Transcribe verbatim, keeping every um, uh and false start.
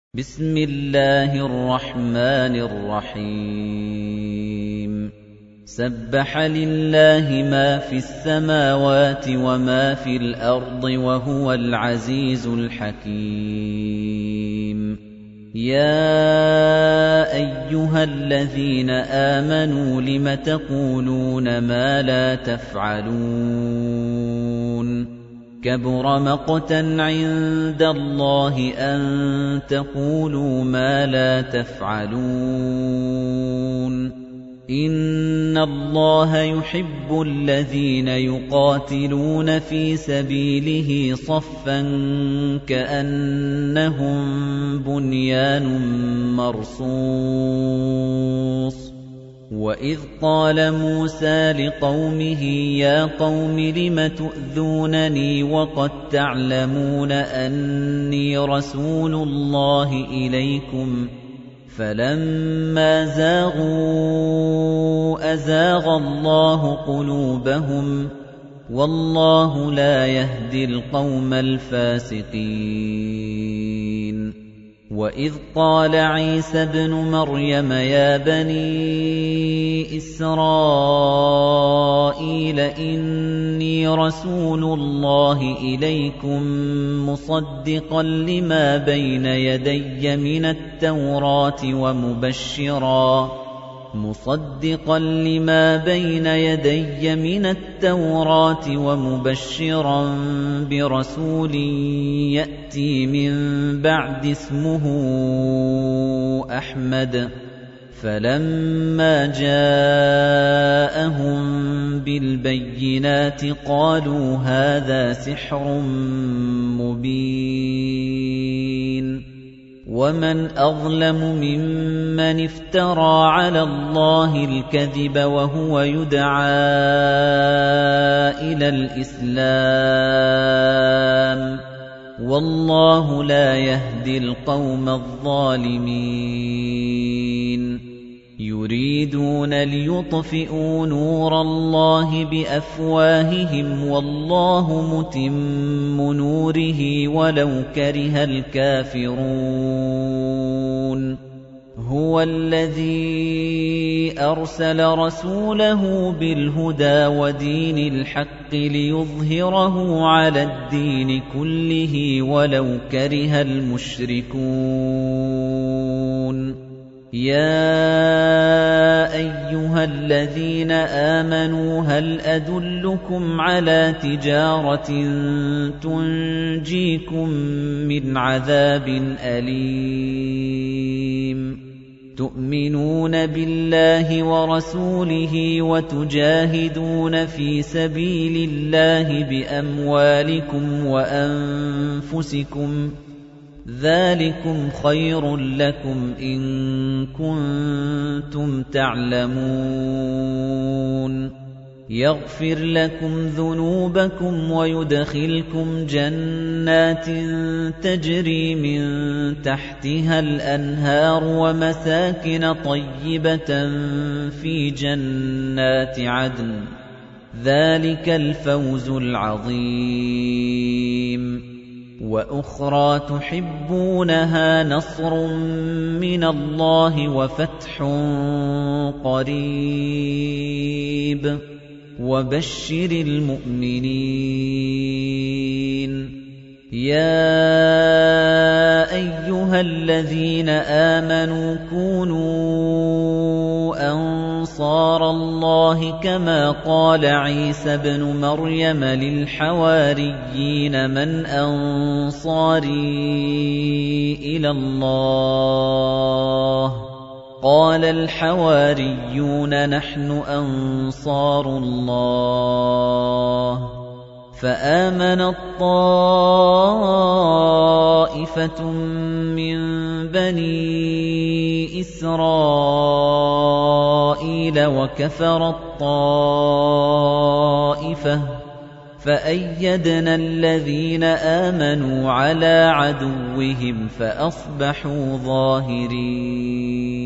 بسم الله الرحمن الرحيم سبح لله ما في السماوات وما في الأرض وهو العزيز الحكيم يا أيها الذين آمنوا لم تقولون ما لا تفعلون كبر مقتا عند الله أن تقولوا ما لا تفعلون إن الله يحب الذين يقاتلون في سبيله صفا كأنهم بنيان مرصوص وَإِذْ قَالَ مُوسَى لِقَوْمِهِ يَا قَوْمِ لِمَ تُؤْذُونَنِي وَقَدْ تَعْلَمُونَ أَنِّي رَسُولُ اللَّهِ إِلَيْكُمْ فَلَمَّا زَاغُوا أَزَاغَ اللَّهُ قُلُوبَهُمْ وَاللَّهُ لَا يَهْدِي الْقَوْمَ الْفَاسِقِينَ وَإِذْ قَالَ عِيسَى ابْنُ مَرْيَمَ يَا بَنِي إِسْرَائِيلَ إِنِّي رَسُولُ اللَّهِ إِلَيْكُمْ مُصَدِّقًا لِمَا بَيْنَ يَدَيَّ مِنَ التَّوْرَاةِ وَمُبَشِّرًا مُصَدِّقًا لِمَا بَيْنَ يَدَيَّ مِنَ التَّوْرَاةِ وَمُبَشِّرًا بِرَسُولٍ يَأْتِي مِن بَعْدِ اسْمُهُ أَحْمَدُ فَلَمَّا جَاءَهُم بِالْبَيِّنَاتِ قَالُوا هَذَا سِحْرٌ مُبِينٌ وَمَنْ أَظْلَمُ مِمَّنِ افْتَرَىٰ عَلَى اللَّهِ الْكَذِبَ وَهُوَ يُدْعَىٰ إِلَى الْإِسْلَامِ وَاللَّهُ لَا يَهْدِي الْقَوْمَ الظَّالِمِينَ يُرِيدُونَ لِيُطْفِئُوا نُورَ اللَّهِ بِأَفْوَاهِهِمْ وَاللَّهُ مُتِمُّ نُورِهِ وَلَوْ كَرِهَ الْكَافِرُونَ هُوَ الَّذِي أَرْسَلَ رَسُولَهُ بِالْهُدَى وَدِينِ الْحَقِّ لِيُظْهِرَهُ عَلَى الدِّينِ كُلِّهِ وَلَوْ كَرِهَ الْمُشْرِكُونَ يَا أَيُّهَا الَّذِينَ آمَنُوا هَلْ أَدُلُّكُمْ عَلَى تِجَارَةٍ تُنْجِيكُمْ مِنْ عَذَابٍ أَلِيمٍ تُؤْمِنُونَ بِاللَّهِ وَرَسُولِهِ وَتُجَاهِدُونَ فِي سَبِيلِ اللَّهِ بِأَمْوَالِكُمْ وَأَنفُسِكُمْ ذَلِكُمْ خَيْرٌ لَّكُمْ إِن كُنتُمْ تَعْلَمُونَ يَغْفِرْ لَكُمْ ذُنُوبَكُمْ وَيُدْخِلْكُمْ جَنَّاتٍ تَجْرِي مِن تَحْتِهَا الْأَنْهَارُ وَمَسَاكِنَ طَيِّبَةً فِي جَنَّاتِ عَدْنٍ ذَلِكَ الْفَوْزُ الْعَظِيمُ وَأُخْرَى تُحِبُّونَهَا نَصْرٌ مِّنَ اللَّهِ وَفَتْحٌ قَرِيبٌ وَبَشِّرِ الْمُؤْمِنِينَ يَا أَيُّهَا الَّذِينَ آمَنُوا كُونُوا أَنصَارَ اللَّهِ كَمَا قَالَ عِيسَى ابْنُ مَرْيَمَ لِلْحَوَارِيِّينَ مَنْ أَنصَارِي إِلَى اللَّهِ قَالَ الْحَوَارِيُّونَ نَحْنُ أَنصَارُ اللَّهِ فَآمَنَت طَّائِفَةٌ مِّن بَنِي إِسْرَائِيلَ وَكَفَرَت طَّائِفَةٌ فَأَيَّدْنَا الَّذِينَ آمَنُوا عَلَىٰ عَدُوِّهِمْ فَأَصْبَحُوا ظَاهِرِينَ